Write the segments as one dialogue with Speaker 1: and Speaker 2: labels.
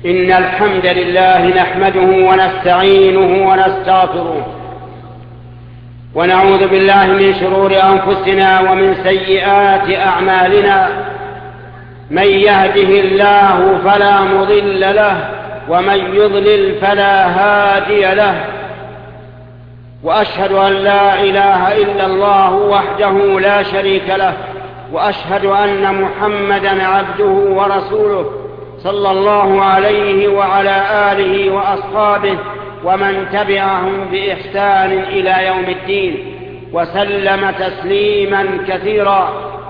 Speaker 1: إن الحمد لله نحمده ونستعينه ونستغفره ونعوذ بالله من شرور أنفسنا ومن سيئات أعمالنا. من يهده الله فلا مضل له ومن يضلل فلا هادي له، وأشهد أن لا إله إلا الله وحده لا شريك له، وأشهد أن محمدا عبده ورسوله صلى الله عليه وعلى آله وأصحابه ومن تبعهم بإحسان إلى يوم الدين، وسلم تسليما كثيرا.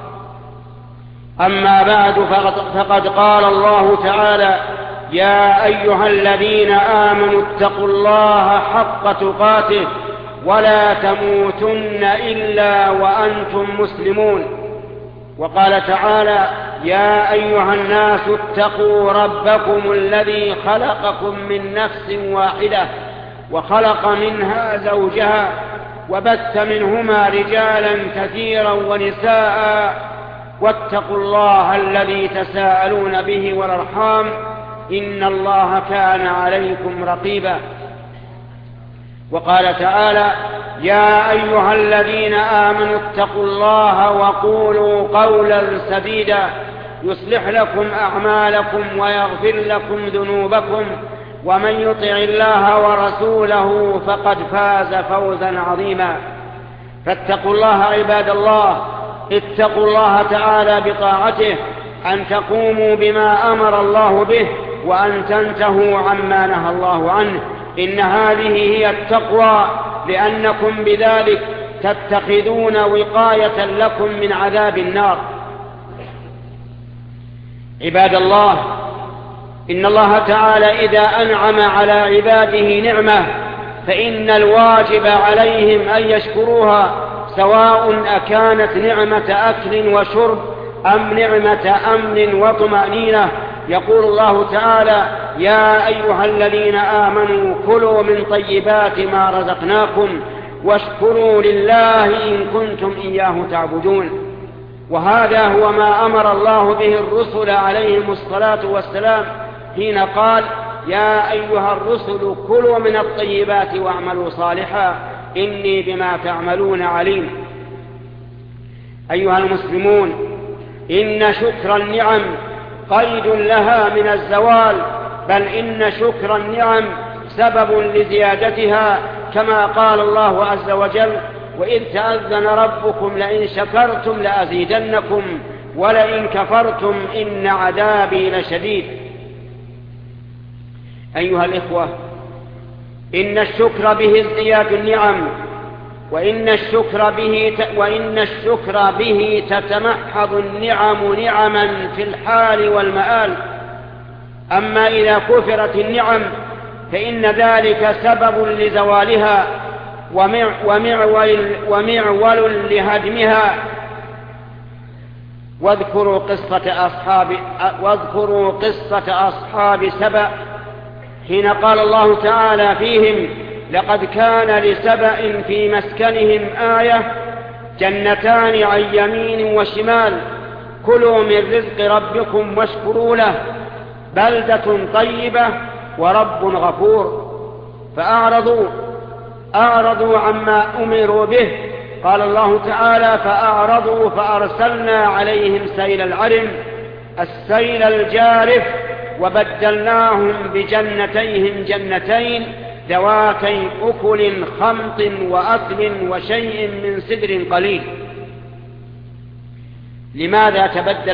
Speaker 1: أما بعد، فقد قال الله تعالى: يا أيها الذين آمنوا اتقوا الله حق تقاته ولا تموتن إلا وأنتم مسلمون. وقال تعالى: يا أيها الناس اتقوا ربكم الذي خلقكم من نفس واحدة وخلق منها زوجها وبث منهما رجالا كثيرا ونساء، واتقوا الله الذي تساءلون به والأرحام إن الله كان عليكم رقيبا. وقال تعالى: يا أيها الذين آمنوا اتقوا الله وقولوا قولا سديدا يصلح لكم أعمالكم ويغفر لكم ذنوبكم، ومن يطع الله ورسوله فقد فاز فوزا عظيما. فاتقوا الله عباد الله، اتقوا الله تعالى بطاعته، أن تقوموا بما أمر الله به وأن تنتهوا عما نهى الله عنه. إن هذه هي التقوى، لأنكم بذلك تتخذون وقاية لكم من عذاب النار. عباد الله، إن الله تعالى إذا أنعم على عباده نعمة فإن الواجب عليهم أن يشكروها، سواء أكانت نعمة أكل وشرب أم نعمة أمن وطمأنينة. يقول الله تعالى: يا أيها الذين آمنوا كلوا من طيبات ما رزقناكم واشكروا لله إن كنتم إياه تعبدون. وهذا هو ما أمر الله به الرسل عليهم الصلاة والسلام حين قال: يا أيها الرسل كلوا من الطيبات واعملوا صالحا إني بما تعملون عليم. أيها المسلمون، إن شكر النعم قيد لها من الزوال، بل إن شكر النعم سبب لزيادتها، كما قال الله عز وجل: وإذ تأذن ربكم لئن شكرتم لأزيدنكم ولئن كفرتم إن عذابي لشديد. أيها الإخوة، إن الشكر به ازدياد النعم، وإن الشكر به تتمحض النعم نعما في الحال والمآل. أما إذا كفرت النعم فإن ذلك سبب لزوالها ومعول لهدمها. واذكروا قصة أصحاب سبأ حين قال الله تعالى فيهم: لقد كان لسبأ في مسكنهم آية جنتان عن يمين وشمال كلوا من رزق ربكم واشكروا له بلدة طيبة ورب غفور. فأعرضوا عما أمروا به. قال الله تعالى: فأعرضوا فأرسلنا عليهم سيل العرم السيل الجارف وبدلناهم بجنتيهم جنتين ذواتي أكل خمط وأثل وشيء من سدر قليل. لماذا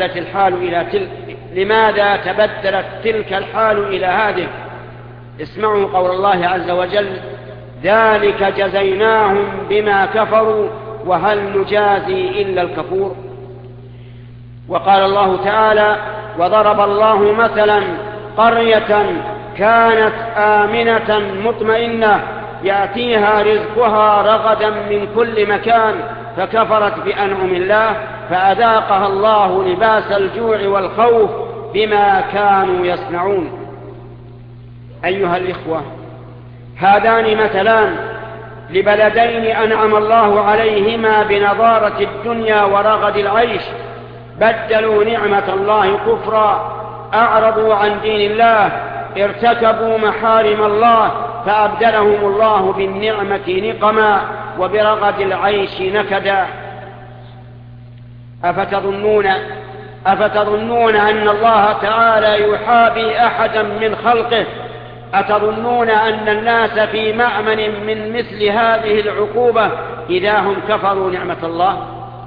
Speaker 1: تبدلت تلك الحال إلى هذه؟ اسمعوا قول الله عز وجل: ذلك جزيناهم بما كفروا وهل نجازي إلا الكفور. وقال الله تعالى: وضرب الله مثلا قرية كانت آمنة مطمئنة يأتيها رزقها رغدا من كل مكان فكفرت بأنعم الله فأذاقها الله لباس الجوع والخوف بما كانوا يصنعون. أيها الإخوة، هذان مثلان لبلدين أنعم الله عليهما بنضارة الدنيا ورغد العيش، بدلوا نعمة الله كفرا، أعرضوا عن دين الله ارتكبوا محارم الله فأبدلهم الله بالنعمة نقما وبرغد العيش نكدا. أفتظنون أن الله تعالى يحابي أحدا من خلقه؟ أتظنون أن الناس في مأمن من مثل هذه العقوبة إذا هم كفروا نعمة الله؟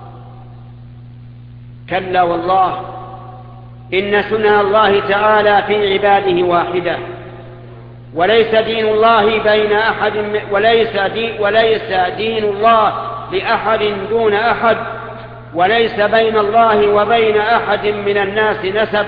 Speaker 1: كلا والله، إن سنن الله تعالى في عباده واحدة، وليس دين الله بين أحد، وليس دين الله لأحد دون أحد، وليس بين الله وبين أحد من الناس نسب.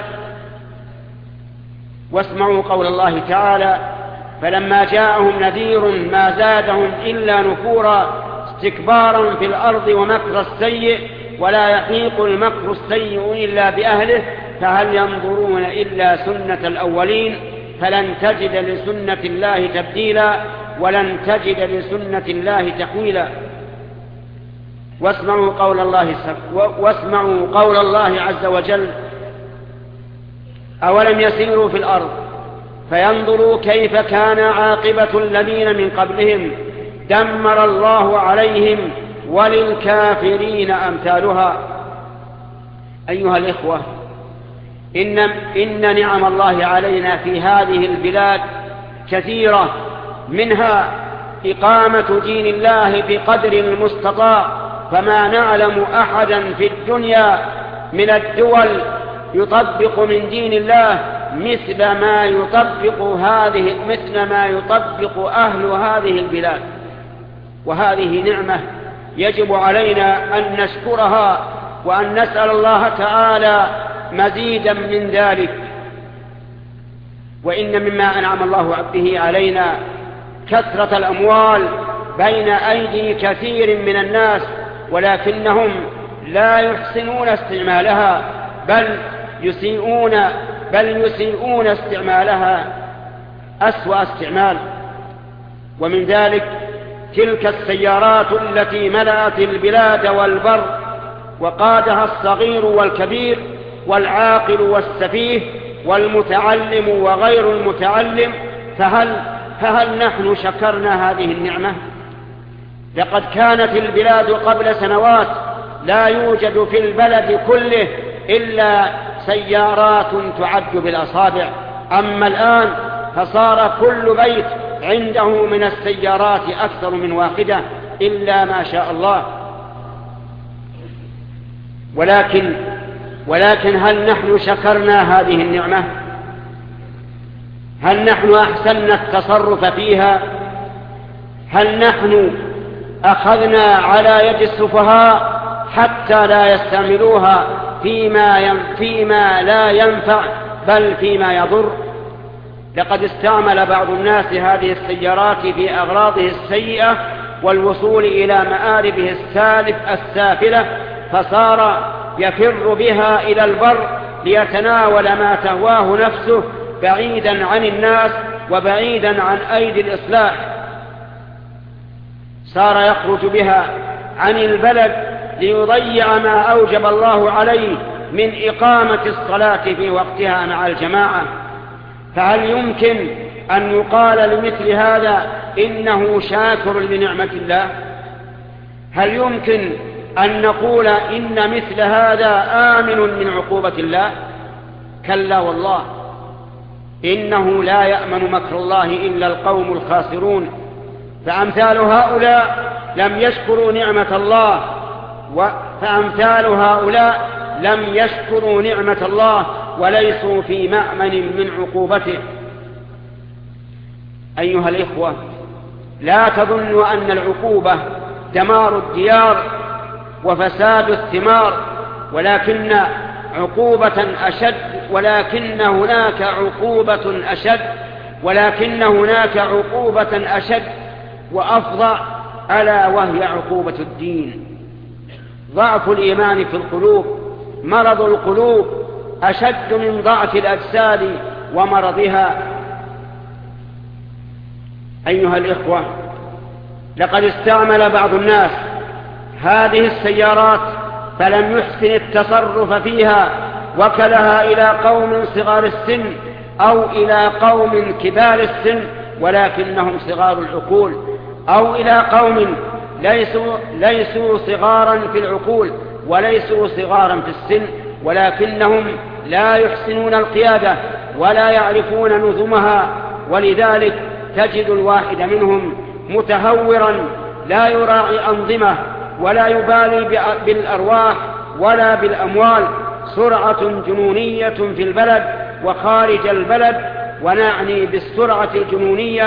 Speaker 1: واسمعوا قول الله تعالى: فلما جاءهم نذير ما زادهم إلا نفورا استكبارا في الأرض ومكر السيء ولا يحيق المكر السيء إلا بأهله فهل ينظرون إلا سنة الأولين فلن تجد لسنة الله تبديلا ولن تجد لسنة الله تحويلا. واسمعوا قول الله عز وجل: أولم يسيروا في الأرض فينظروا كيف كان عاقبة الذين من قبلهم دمر الله عليهم وللكافرين أمثالها. أيها الإخوة، إن نعم الله علينا في هذه البلاد كثيرة، منها إقامة دين الله بقدر المستطاع، فما نعلم أحدا في الدنيا من الدول يطبق من دين الله مثل ما يطبق أهل هذه البلاد. وهذه نعمة يجب علينا أن نشكرها وأن نسأل الله تعالى مزيدا من ذلك. وإن مما أنعم الله به علينا كثرة الأموال بين أيدي كثير من الناس، ولكنهم لا يحسنون استعمالها بل يسيئون استعمالها أسوأ استعمال. ومن ذلك تلك السيارات التي ملأت البلاد والبر وقادها الصغير والكبير والعاقل والسفيه والمتعلم وغير المتعلم، فهل نحن شكرنا هذه النعمة؟ لقد كانت البلاد قبل سنوات لا يوجد في البلد كله إلا سيارات تعد بالأصابع، أما الآن فصار كل بيت عنده من السيارات أكثر من واحدة إلا ما شاء الله. ولكن هل نحن شكرنا هذه النعمة؟ هل نحن أحسننا التصرف فيها؟ هل نحن أخذنا على يد السفهاء حتى لا يستعملوها فيما لا ينفع بل فيما يضر؟ لقد استعمل بعض الناس هذه السيارات في أغراضه السيئة والوصول إلى مآربه السافلة، فصار يفر بها إلى البر ليتناول ما تهواه نفسه بعيدا عن الناس وبعيدا عن أيدي الإصلاح. صار يخرج بها عن البلد ليضيع ما أوجب الله عليه من إقامة الصلاة في وقتها مع الجماعة. فهل يمكن أن يقال لمثل هذا إنه شاكر لنعمة الله؟ هل يمكن أن نقول إن مثل هذا آمن من عقوبة الله؟ كلا والله، إنه لا يأمن مكر الله إلا القوم الخاسرون. فأمثال هؤلاء لم يشكروا نعمة الله وليسوا في مأمن من عقوبته. أيها الإخوة، لا تظنوا أن العقوبة دمار الديار وفساد الثمار، ولكن هناك عقوبة أشد وأفظع، ألا وهي عقوبة الدين. ضعف الإيمان في القلوب، مرض القلوب أشد من ضعف الأجساد ومرضها. أيها الإخوة، لقد استعمل بعض الناس هذه السيارات فلم يحسن التصرف فيها، وكلها إلى قوم صغار السن أو إلى قوم كبار السن ولكنهم صغار العقول، أو إلى قوم ليسوا صغارا في العقول وليسوا صغارا في السن ولكنهم لا يحسنون القيادة ولا يعرفون نظمها، ولذلك تجد الواحد منهم متهورا لا يراعي أنظمة ولا يبالي بالأرواح ولا بالأموال، سرعة جنونية في البلد وخارج البلد. ونعني بالسرعة الجنونية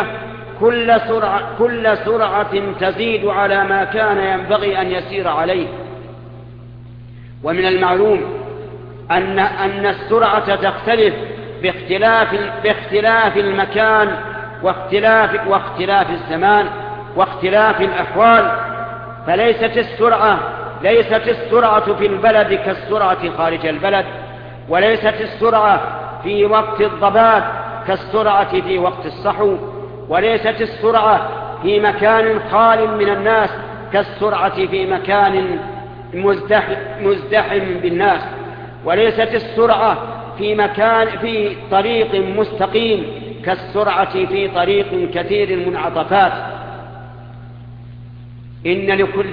Speaker 1: كل سرعة تزيد على ما كان ينبغي أن يسير عليه. ومن المعلوم أن السرعة تختلف باختلاف المكان واختلاف الزمان واختلاف الأحوال، فليست السرعة في البلد كالسرعة خارج البلد، وليست السرعة في وقت الضباب كالسرعة في وقت الصحو، وليست السرعة في مكان خال من الناس كالسرعة في مكان مزدحم بالناس، وليست السرعة في طريق مستقيم كالسرعة في طريق كثير المنعطفات. إن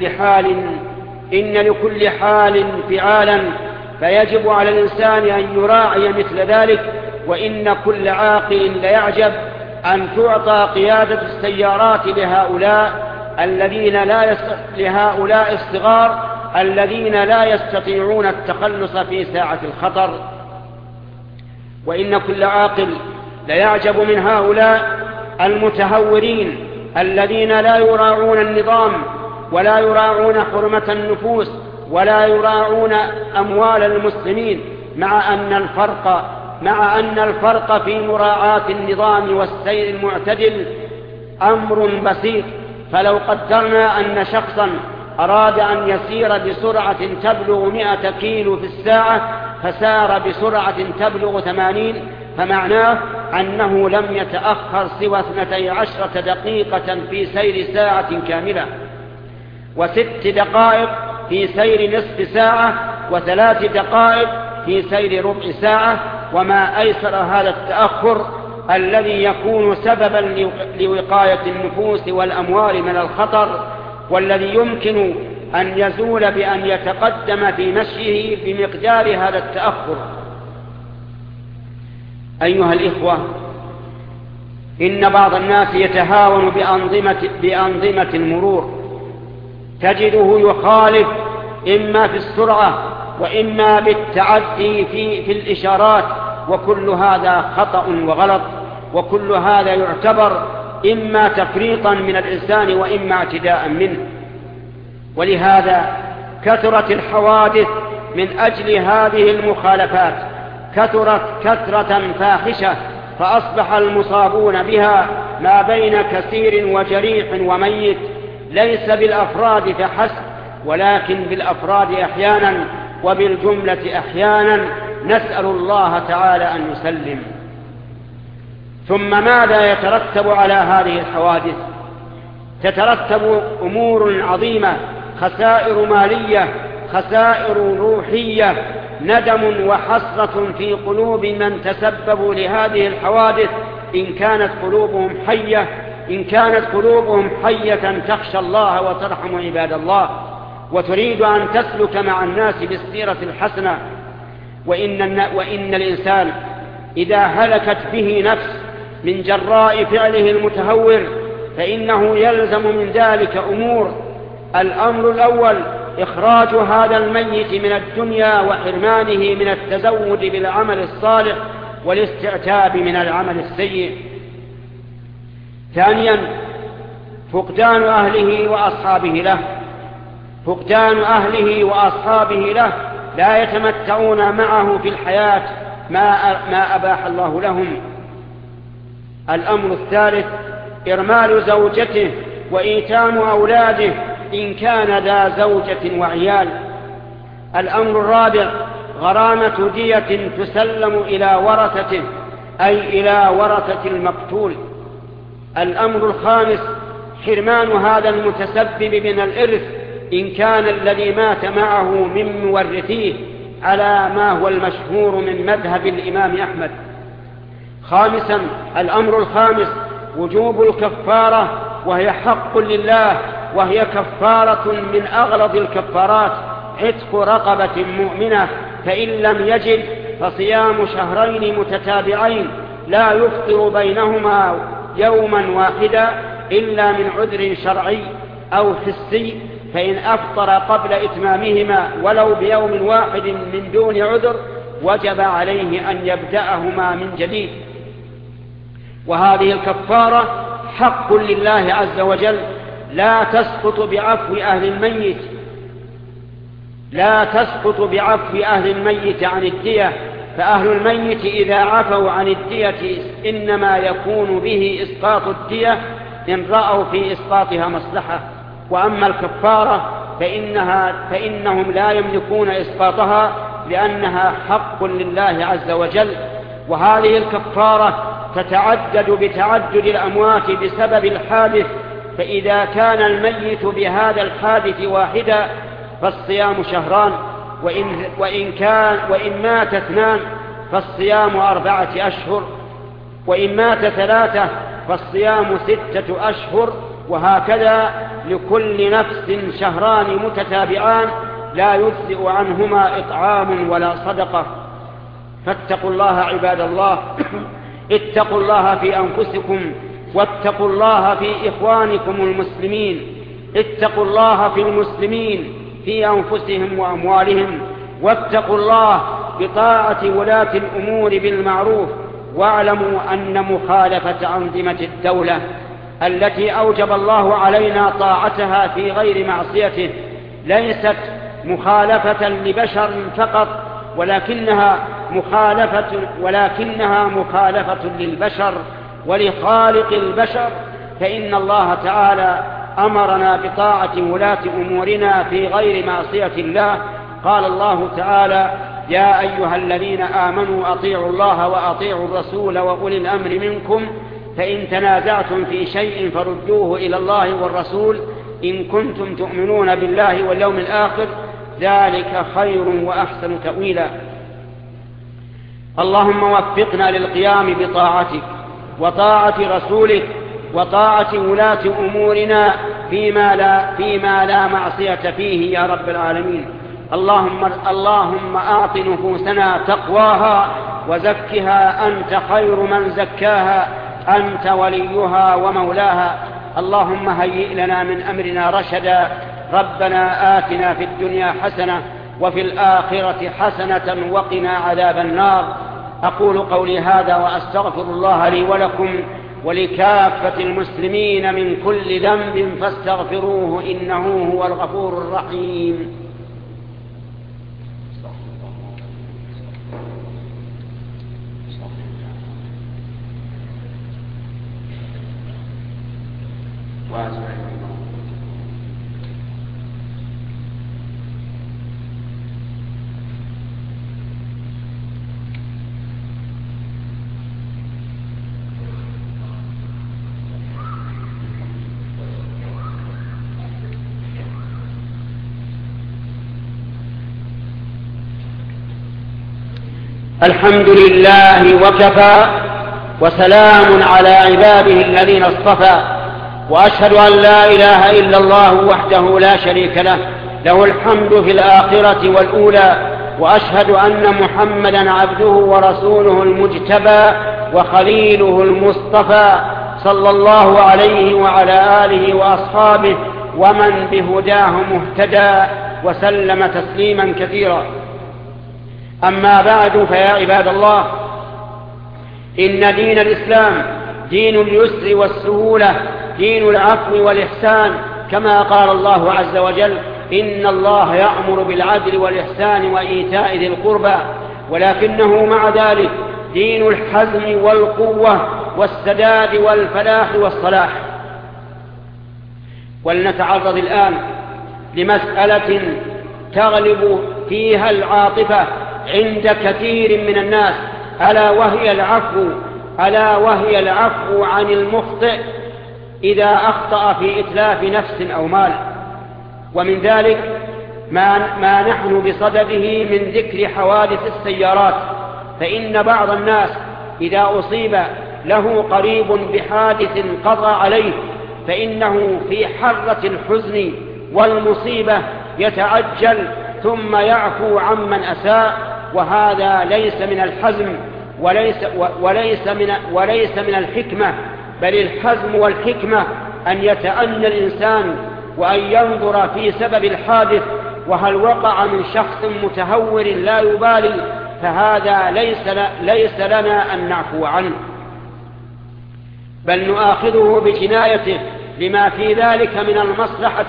Speaker 1: لكل حال فعالا، فيجب على الإنسان أن يراعي مثل ذلك. وإن كل عاقل ليعجب أن تعطى قيادة السيارات لهؤلاء الصغار الذين لا يستطيعون التخلص في ساعة الخطر. وإن كل عاقل ليعجب من هؤلاء المتهورين الذين لا يراعون النظام ولا يراعون حرمة النفوس ولا يراعون أموال المسلمين، مع أن الفرق في مراعاة النظام والسير المعتدل أمر بسيط. فلو قدرنا أن شخصا أراد أن يسير بسرعة تبلغ 100 كيلو في الساعة فسار بسرعة تبلغ 80، فمعناه أنه لم يتأخر سوى 12 دقيقة في سير ساعة كاملة، و6 دقائق في سير نصف ساعة، و3 دقائق في سير ربع ساعة. وما أيسر هذا التأخر الذي يكون سببا لوقاية النفوس والأموال من الخطر، والذي يمكن أن يزول بأن يتقدم في مشيه بمقدار هذا التأخر. أيها الإخوة، إن بعض الناس يتهاون بأنظمة المرور، تجده يخالف إما في السرعة وإما بالتعدي في الإشارات، وكل هذا خطأ وغلط، وكل هذا يعتبر إما تفريطا من الإنسان وإما اعتداء منه. ولهذا كثرت الحوادث من أجل هذه المخالفات، كثرت كثرة فاحشة، فأصبح المصابون بها ما بين كثير وجريح وميت، ليس بالأفراد فحسب ولكن بالأفراد أحيانا وبالجملة أحيانا. نسأل الله تعالى أن يسلم. ثم ماذا يترتب على هذه الحوادث؟ تترتب أمور عظيمة: خسائر مالية، خسائر روحية، ندم وحسرة في قلوب من تسببوا لهذه الحوادث إن كانت قلوبهم حية تخشى الله وترحم عباد الله وتريد أن تسلك مع الناس بالسيرة الحسنة. وإن الإنسان إذا هلكت به نفس من جراء فعله المتهور فإنه يلزم من ذلك أمور. الأمر الأول: إخراج هذا الميت من الدنيا وحرمانه من التزود بالعمل الصالح والاستعتاب من العمل السيء. ثانيا: فقدان أهله وأصحابه له، لا يتمتعون معه في الحياة ما أباح الله لهم. الأمر الثالث: إرمال زوجته وإيتام أولاده إن كان ذا زوجة وعيال. الأمر الرابع: غرامة دية تسلم إلى ورثته أي إلى ورثة المقتول. الأمر الخامس: حرمان هذا المتسبب من الإرث إن كان الذي مات معه من مورثيه على ما هو المشهور من مذهب الإمام أحمد. خامسا، الأمر الخامس وجوب الكفارة، وهي حق لله، وهي كفارة من أغلظ الكفارات، عتق رقبة مؤمنة، فإن لم يجد فصيام شهرين متتابعين لا يفطر بينهما يوما واحدا إلا من عذر شرعي أو حسي، فإن أفطر قبل إتمامهما ولو بيوم واحد من دون عذر وجب عليه أن يبدأهما من جديد. وهذه الكفارة حق لله عز وجل، لا تسقط بعفو أهل الميت، لا تسقط بعفو أهل الميت عن الدية، فأهل الميت إذا عفوا عن الدية إنما يكون به إسقاط الدية إن رأوا في إسقاطها مصلحة، وأما الكفارة فإنهم لا يملكون إسقاطها لأنها حق لله عز وجل. وهذه الكفارة تتعدد بتعدد الأموات بسبب الحادث، فإذا كان الميت بهذا الحادث واحدا فالصيام شهران، وإن مات 2 فالصيام 4 أشهر، وإن مات 3 فالصيام 6 أشهر، وهكذا لكل نفس شهران متتابعان لا يجزئ عنهما إطعام ولا صدقة. فاتقوا الله عباد الله، اتقوا الله في أنفسكم، واتقوا الله في إخوانكم المسلمين، اتقوا الله في المسلمين في أنفسهم وأموالهم، واتقوا الله بطاعة ولاة الأمور بالمعروف، واعلموا أن مخالفة أنظمة الدولة التي أوجب الله علينا طاعتها في غير معصيته ليست مخالفة لبشر فقط، ولكنها مخالفة للبشر ولخالق البشر، فإن الله تعالى أمرنا بطاعة ولاة أمورنا في غير معصية الله. قال الله تعالى: يا أيها الذين آمنوا أطيعوا الله وأطيعوا الرسول وأولي الأمر منكم، فإن تنازعتم في شيء فردوه إلى الله والرسول إن كنتم تؤمنون بالله واليوم الآخر، ذلك خير وأحسن تأويلا. اللهم وفقنا للقيام بطاعتك وطاعة رسولك وطاعة ولاة أمورنا فيما لا معصية فيه يا رب العالمين. اللهم أعط نفوسنا تقواها وزكها أنت خير من زكاها، أنت وليها ومولاها. اللهم هيئ لنا من أمرنا رشدا. ربنا آتنا في الدنيا حسنة وفي الآخرة حسنة وقنا عذاب النار. أقول قولي هذا وأستغفر الله لي ولكم ولكافة المسلمين من كل ذنب فاستغفروه إنه هو الغفور الرحيم. الحمد لله وكفى، وسلام على عباده الذين اصطفى، وأشهد أن لا إله إلا الله وحده لا شريك له، له الحمد في الآخرة والأولى، وأشهد أن محمدا عبده ورسوله المجتبى وخليله المصطفى، صلى الله عليه وعلى آله وأصحابه ومن بهداه مهتدى، وسلم تسليما كثيرا. أما بعد، فيا عباد الله، إن دين الإسلام دين اليسر والسهولة، دين العفو والإحسان، كما قال الله عز وجل: إن الله يأمر بالعدل والإحسان وإيتاء ذي القربى، ولكنه مع ذلك دين الحزم والقوة والسداد والفلاح والصلاح. ولنتعرض الآن لمسألة تغلب فيها العاطفة عند كثير من الناس، ألا وهي العفو عن المخطئ إذا أخطأ في إتلاف نفس أو مال. ومن ذلك ما نحن بصدده من ذكر حوادث السيارات، فإن بعض الناس إذا أصيب له قريب بحادث قضى عليه فإنه في حرة الحزن والمصيبة يتعجل ثم يعفو عمن أساء، وهذا ليس من الحزم وليس من الحكمة، بل الحزم والحكمة أن يتأنى الإنسان وأن ينظر في سبب الحادث، وهل وقع من شخص متهور لا يبالي فهذا ليس لنا أن نعفو عنه، بل نؤاخذه بجنايته لما في ذلك من المصلحة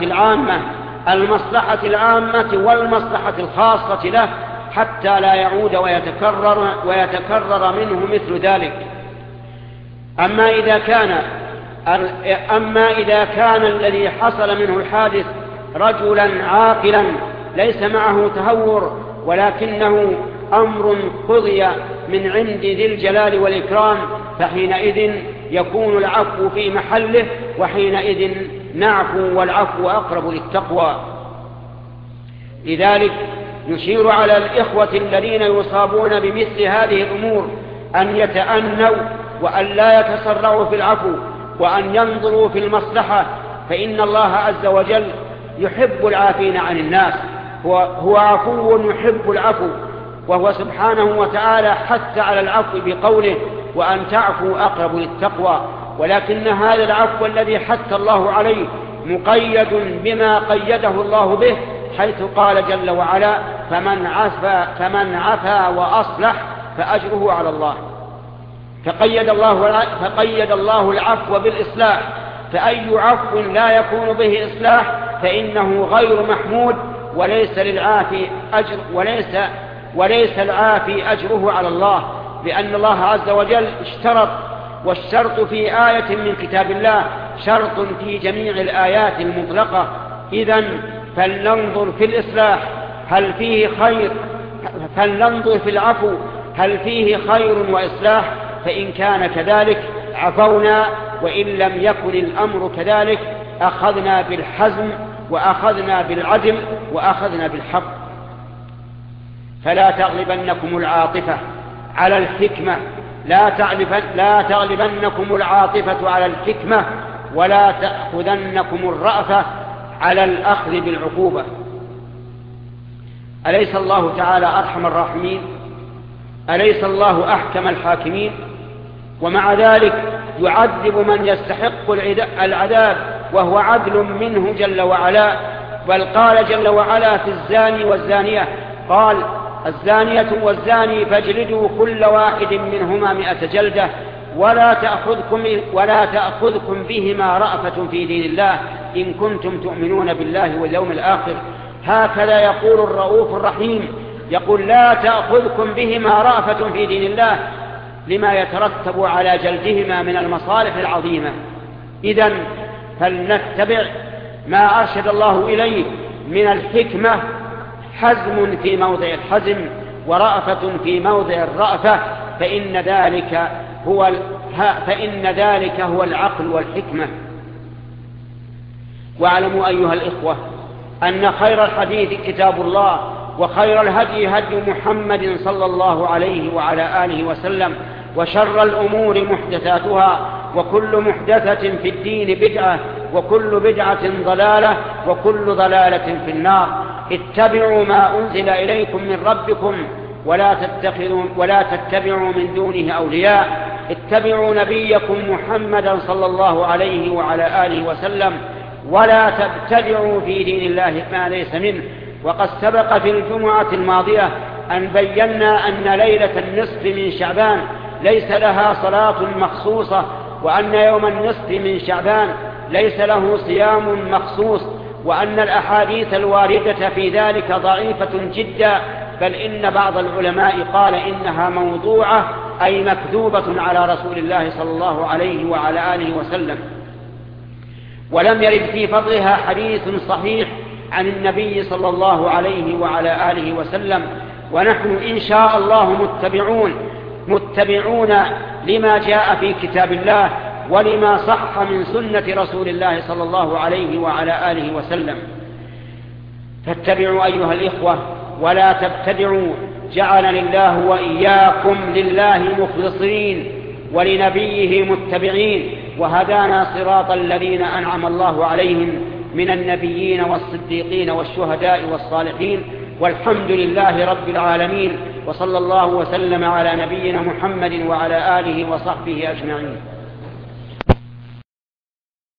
Speaker 1: العامة والمصلحة الخاصة له، حتى لا يعود ويتكرر منه مثل ذلك. أما إذا كان الذي حصل منه الحادث رجلا عاقلا ليس معه تهور، ولكنه أمر قضي من عند ذي الجلال والإكرام، فحينئذ يكون العفو في محله، وحينئذ نعفو والعفو أقرب للتقوى. لذلك نشير على الإخوة الذين يصابون بمثل هذه الأمور أن يتأنوا وأن لا يتسرعوا في العفو، وأن ينظروا في المصلحة، فإن الله عز وجل يحب العافين عن الناس، هو عفو يحب العفو، وهو سبحانه وتعالى حث على العفو بقوله وأن تعفوا أقرب للتقوى. ولكن هذا العفو الذي حث الله عليه مقيد بما قيده الله به، حيث قال جل وعلا فمن عفا وأصلح فأجره على الله. فقيد الله العفو بالإصلاح، فأي عفو لا يكون به إصلاح فإنه غير محمود، وليس العافي أجره على الله، لأن الله عز وجل اشترط، والشرط في آية من كتاب الله شرط في جميع الآيات المطلقة. إذن فلننظر في الإصلاح هل فيه خير، فلننظر في العفو هل فيه خير وإصلاح، فإن كان كذلك عفونا، وإن لم يكن الأمر كذلك أخذنا بالحزم وأخذنا بالعدل وأخذنا بالحق. فلا تغلبنكم العاطفة على الحكمة، لا تغلبنكم العاطفة على الحكمة، ولا تأخذنكم الرأفة على الأخذ بالعقوبة. أليس الله تعالى أرحم الراحمين؟ أليس الله أحكم الحاكمين؟ ومع ذلك يعذب من يستحق العذاب وهو عدل منه جل وعلا. بل قال جل وعلا في الزاني والزانية، قال الزانية والزاني فاجلدوا كل واحد منهما 100 جلدة ولا تأخذكم بهما رأفة في دين الله إن كنتم تؤمنون بالله واليوم الآخر. هكذا يقول الرؤوف الرحيم، يقول لا تأخذكم بهما رأفة في دين الله لما يترتب على جلدهما من المصالح العظيمة. إذن فلنتبع ما أرشد الله إليه من الحكمة، حزم في موضع الحزم ورأفة في موضع الرأفة، فإن ذلك هو العقل والحكمة. واعلموا أيها الإخوة أن خير الحديث كتاب الله، وخير الهدي هدي محمد صلى الله عليه وعلى آله وسلم، وشر الأمور محدثاتها، وكل محدثة في الدين بدعة، وكل بدعة ضلالة، وكل ضلالة في النار. اتبعوا ما أنزل إليكم من ربكم ولا تتبعوا من دونه أولياء. اتبعوا نبيكم محمدا صلى الله عليه وعلى آله وسلم، ولا تبتدعوا في دين الله ما ليس منه. وقد سبق في الجمعة الماضية أن بينا أن ليلة النصف من شعبان ليس لها صلاة مخصوصة، وأن يوم النصف من شعبان ليس له صيام مخصوص، وأن الأحاديث الواردة في ذلك ضعيفة جدا، بل إن بعض العلماء قال إنها موضوعة أي مكذوبة على رسول الله صلى الله عليه وعلى آله وسلم، ولم يرد في فضلها حديث صحيح عن النبي صلى الله عليه وعلى آله وسلم. ونحن إن شاء الله متبعون لما جاء في كتاب الله ولما صح من سنة رسول الله صلى الله عليه وعلى آله وسلم. فاتبعوا أيها الإخوة ولا تبتدعوا جعلني الله وإياكم لله مخلصين ولنبيه متبعين، وهدانا صراط الذين أنعم الله عليهم من النبيين والصديقين والشهداء والصالحين، والحمد لله رب العالمين، وصلى الله وسلم على نبينا محمد وعلى آله وصحبه أجمعين.